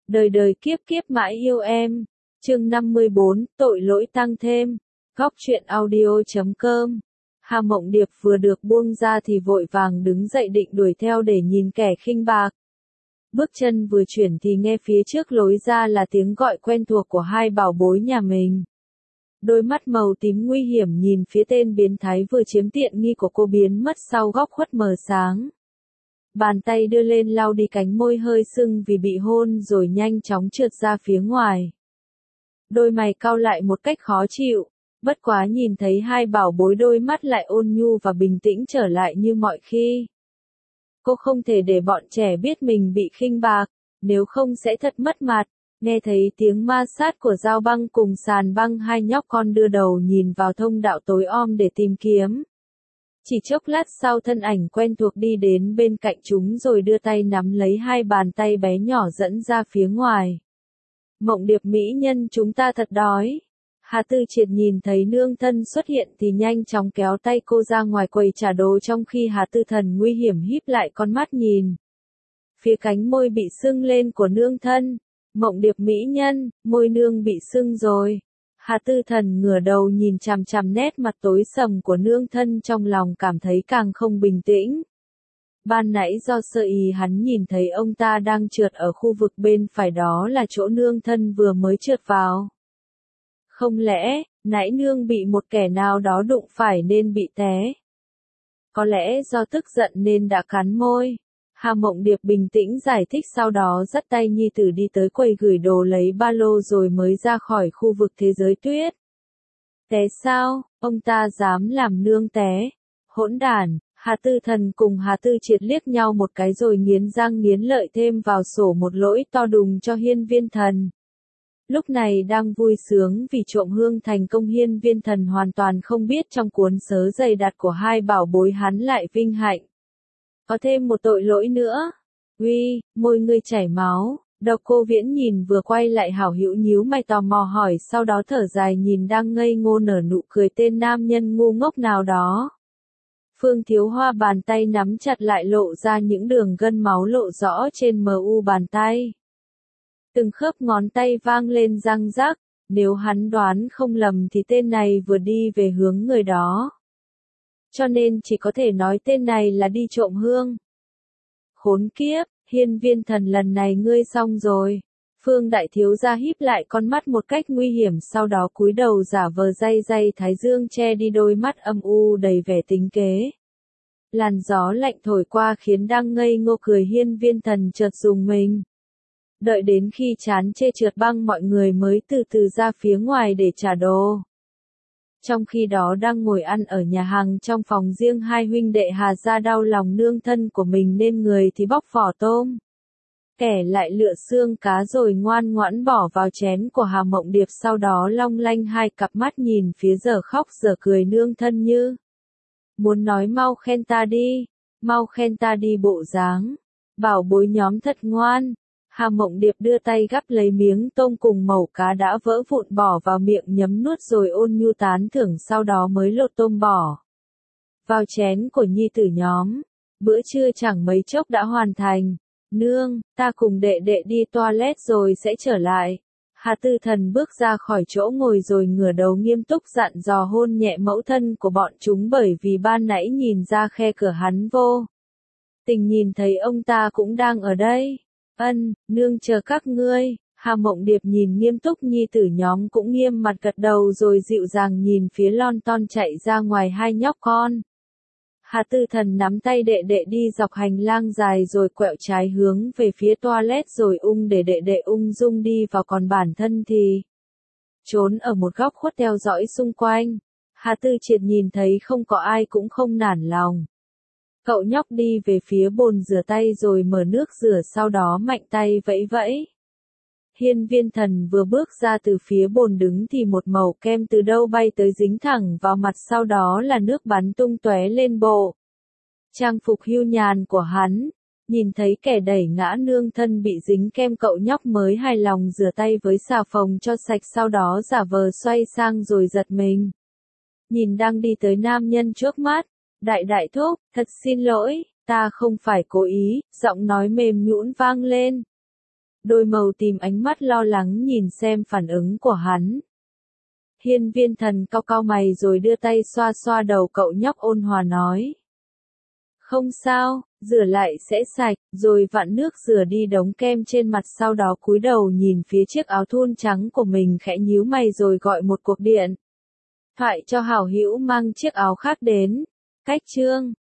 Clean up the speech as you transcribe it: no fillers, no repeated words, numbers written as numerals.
Đời đời kiếp kiếp mãi yêu em. Chương 54, tội lỗi tăng thêm. Góc truyện audio.com. Hà Mộng Điệp vừa được buông ra thì vội vàng đứng dậy định đuổi theo để nhìn kẻ khinh bạc. Bước chân vừa chuyển thì nghe phía trước lối ra là tiếng gọi quen thuộc của hai bảo bối nhà mình. Đôi mắt màu tím nguy hiểm nhìn phía tên biến thái vừa chiếm tiện nghi của cô biến mất sau góc khuất mờ sáng. Bàn tay đưa lên lau đi cánh môi hơi sưng vì bị hôn rồi nhanh chóng trượt ra phía ngoài. Đôi mày cau lại một cách khó chịu, bất quá nhìn thấy hai bảo bối đôi mắt lại ôn nhu và bình tĩnh trở lại như mọi khi. Cô không thể để bọn trẻ biết mình bị khinh bạc, nếu không sẽ thật mất mặt. Nghe thấy tiếng ma sát của dao băng cùng sàn băng, hai nhóc con đưa đầu nhìn vào thông đạo tối om để tìm kiếm. Chỉ chốc lát sau thân ảnh quen thuộc đi đến bên cạnh chúng rồi đưa tay nắm lấy hai bàn tay bé nhỏ dẫn ra phía ngoài. Mộng Điệp mỹ nhân, chúng ta thật đói. Hà Tư Triệt nhìn thấy nương thân xuất hiện thì nhanh chóng kéo tay cô ra ngoài quầy trả đồ, trong khi Hà Tư Thần nguy hiểm híp lại con mắt nhìn phía cánh môi bị sưng lên của nương thân. Mộng Điệp mỹ nhân, môi nương bị sưng rồi. Hà Tư Thần ngửa đầu nhìn chằm chằm nét mặt tối sầm của nương thân, trong lòng cảm thấy càng không bình tĩnh. Ban nãy do sơ ý hắn nhìn thấy ông ta đang trượt ở khu vực bên phải, đó là chỗ nương thân vừa mới trượt vào. Không lẽ, nãy nương bị một kẻ nào đó đụng phải nên bị té? Có lẽ do tức giận nên đã cắn môi. Hà Mộng Điệp bình tĩnh giải thích, sau đó dắt tay nhi tử đi tới quầy gửi đồ lấy ba lô rồi mới ra khỏi khu vực thế giới tuyết. Té sao, ông ta dám làm nương té? Hỗn đản! Hà Tư Thần cùng Hà Tư Triệt liếc nhau một cái rồi nghiến răng nghiến lợi thêm vào sổ một lỗi to đùng cho Hiên Viên Thần. Lúc này đang vui sướng vì trộm hương thành công, Hiên Viên Thần hoàn toàn không biết trong cuốn sớ dày đặc của hai bảo bối hắn lại vinh hạnh. Có thêm một tội lỗi nữa. Uy, môi ngươi chảy máu. Độc Cô Viễn nhìn vừa quay lại hảo hữu nhíu mày tò mò hỏi, sau đó thở dài nhìn đang ngây ngô nở nụ cười tên nam nhân ngu ngốc nào đó. Phương Thiếu Hoa bàn tay nắm chặt lại lộ ra những đường gân máu lộ rõ trên mu bàn tay. Từng khớp ngón tay vang lên răng rắc, nếu hắn đoán không lầm thì tên này vừa đi về hướng người đó. Cho nên chỉ có thể nói tên này là đi trộm hương. Khốn kiếp, Hiên Viên Thần, lần này ngươi xong rồi. Phương đại thiếu gia híp lại con mắt một cách nguy hiểm, sau đó cúi đầu giả vờ day day thái dương che đi đôi mắt âm u đầy vẻ tính kế. Làn gió lạnh thổi qua khiến đang ngây ngô cười Hiên Viên Thần chợt rùng mình. Đợi đến khi chán chê trượt băng, mọi người mới từ từ ra phía ngoài để trả đồ. Trong khi đó đang ngồi ăn ở nhà hàng trong phòng riêng, hai huynh đệ Hà gia đau lòng nương thân của mình nên người thì bóc vỏ tôm, kẻ lại lựa xương cá rồi ngoan ngoãn bỏ vào chén của Hà Mộng Điệp, sau đó long lanh hai cặp mắt nhìn phía giờ khóc giờ cười nương thân như muốn nói mau khen ta đi, mau khen ta đi bộ dáng. Bảo bối nhóm thật ngoan. Hà Mộng Điệp đưa tay gắp lấy miếng tôm cùng mẩu cá đã vỡ vụn bỏ vào miệng nhấm nuốt rồi ôn nhu tán thưởng, sau đó mới lột tôm bỏ vào chén của nhi tử nhóm. Bữa trưa chẳng mấy chốc đã hoàn thành. Nương, ta cùng đệ đệ đi toilet rồi sẽ trở lại. Hà Tư Thần bước ra khỏi chỗ ngồi rồi ngửa đầu nghiêm túc dặn dò, hôn nhẹ mẫu thân của bọn chúng, bởi vì ban nãy nhìn ra khe cửa hắn vô tình nhìn thấy ông ta cũng đang ở đây. Nương chờ các ngươi. Hà Mộng Điệp nhìn nghiêm túc nhi tử nhóm cũng nghiêm mặt gật đầu rồi dịu dàng nhìn phía lon ton chạy ra ngoài hai nhóc con. Hà Tư Thần nắm tay đệ đệ đi dọc hành lang dài rồi quẹo trái hướng về phía toilet rồi để đệ đệ ung dung đi vào, còn bản thân thì trốn ở một góc khuất theo dõi xung quanh. Hà Tư Triệt nhìn thấy không có ai cũng không nản lòng. Cậu nhóc đi về phía bồn rửa tay rồi mở nước rửa, sau đó mạnh tay vẫy vẫy. Hiên Viên Thần vừa bước ra từ phía bồn đứng thì một mẩu kem từ đâu bay tới dính thẳng vào mặt, sau đó là nước bắn tung tóe lên bộ trang phục hưu nhàn của hắn. Nhìn thấy kẻ đẩy ngã nương thân bị dính kem, cậu nhóc mới hài lòng rửa tay với xà phòng cho sạch, sau đó giả vờ xoay sang rồi giật mình. Nhìn đang đi tới nam nhân trước mắt. Đại thúc, thật xin lỗi, ta không phải cố ý, giọng nói mềm nhũn vang lên. đôi màu tìm ánh mắt lo lắng nhìn xem phản ứng của hắn. Hiên Viên Thần cau cau mày rồi đưa tay xoa xoa đầu cậu nhóc ôn hòa nói. Không sao, rửa lại sẽ sạch, rồi vặn nước rửa đi đống kem trên mặt, sau đó cúi đầu nhìn phía chiếc áo thun trắng của mình khẽ nhíu mày rồi gọi một cuộc điện thoại cho hảo hữu mang chiếc áo khác đến. Cách chương